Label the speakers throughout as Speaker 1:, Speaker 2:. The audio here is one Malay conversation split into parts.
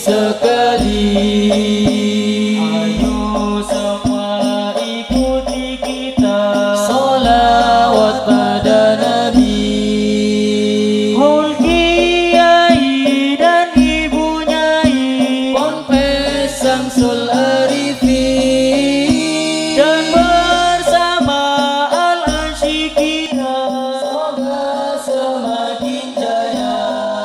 Speaker 1: sekali.
Speaker 2: Ayo semua ikuti kita,
Speaker 1: Salawat pada Nabi.
Speaker 2: Hul Kiai dan Ibu Nyai,
Speaker 1: Ponpes Samsul Arifin,
Speaker 2: dan bersama Al-Asyikina,
Speaker 1: semoga semakin jaya.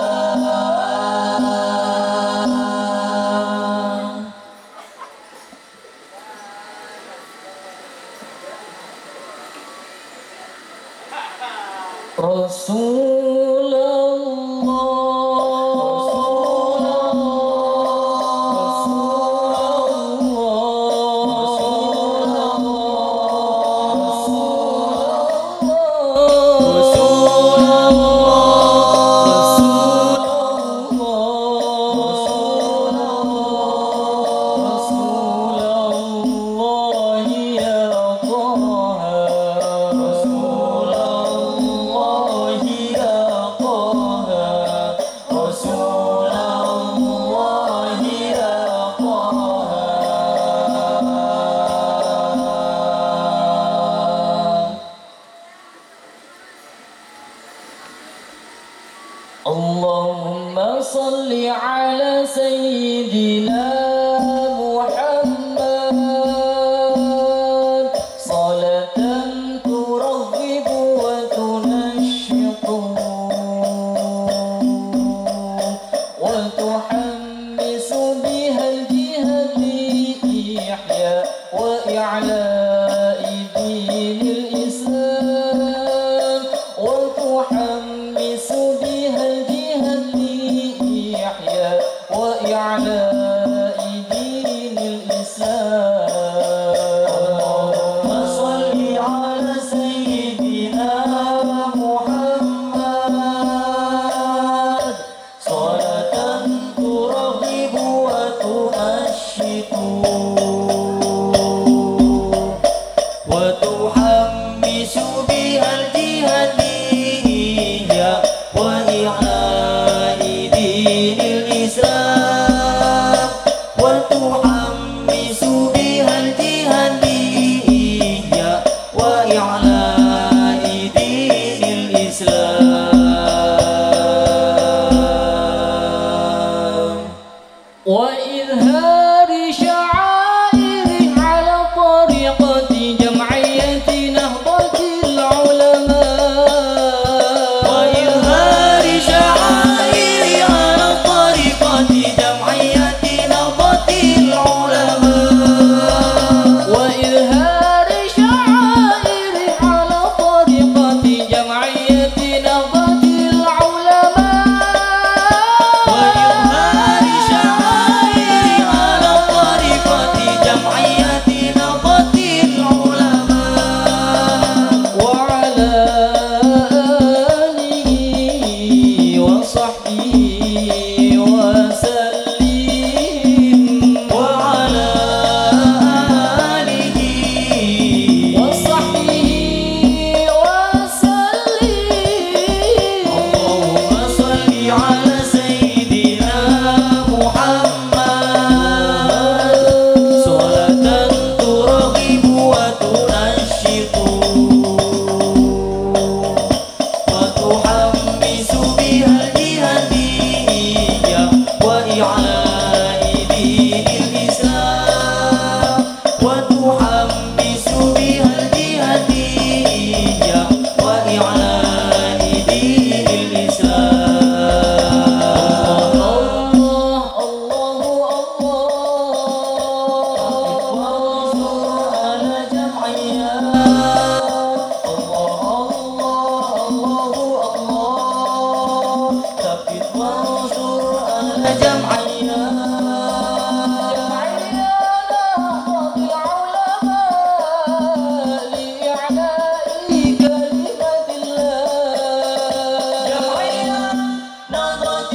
Speaker 1: Allahumma salli ala Sayyidina Muhammad, salatan turaghibu wa tunashshitu wa tuhammisu biha al-jihad li-ihya wa i'la'i dinil Islam, wa tuhammisu biha al-jihad li-ihya wa i'la'i dinil Islam.
Speaker 2: Allahumma salli ala Sayyidina Muhammad, salatan turaghibu wa tunashshitu wa tuhammisu biha al-jihad li-ihya wa i'la'i dinil Islam, wa tuhammisu biha al-jihad li-ihya wa i'la'i dinil Islam.
Speaker 1: وإظهار شعائر على طريقة جمعية نهضة العلماء،
Speaker 2: وإظهار شعائر على طريقة جمعية نهضة العلماء،
Speaker 1: وإظهار شعائر على طريقة جمعية نهضة العلماء،
Speaker 2: وإظهار شعائر على طريقة جمعية نهضة العلماء،
Speaker 1: وعلى آله وصحبه وسلم،
Speaker 2: وعلى آله
Speaker 1: وصحبه وسلم.
Speaker 2: اللهم صل على سيدنا محمد، صلاة ترغب وتنشط وتحمس بها الجهادية وإعلاء دين الإسلام، وتحمس بها الجهادية وإعلاء دين الإسلام.
Speaker 1: الله الله
Speaker 2: وانصر على جمعيات، الله الله الله، ثبت وانصر على جمعيات، نهضة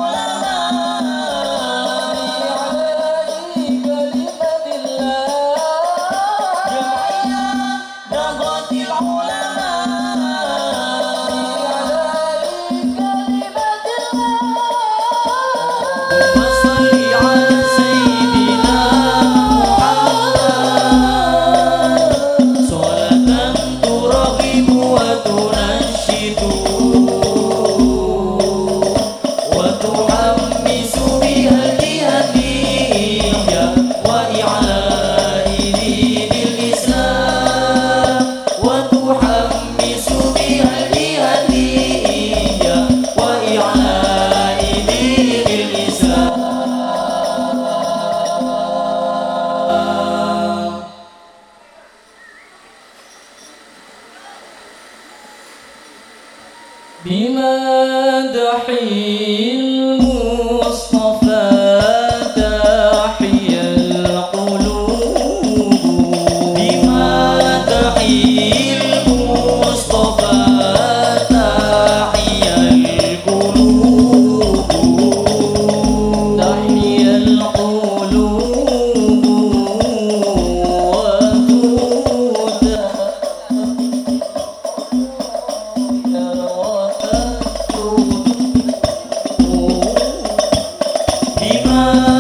Speaker 2: العلماء لإعلاء كلمة الله، جمعية نهضة العلماء لإعلاء كلمة الله.
Speaker 1: المصطفى تحيا القلوب
Speaker 2: بمدح المصطفى تحيا القلوب
Speaker 1: تحيا القلوب
Speaker 2: بمدح